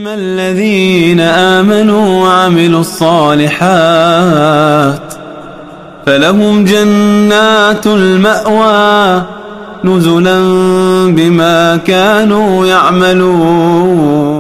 أما الذين آمنوا وعملوا الصالحات فلهم جنات المأوى نزلا بما كانوا يعملون.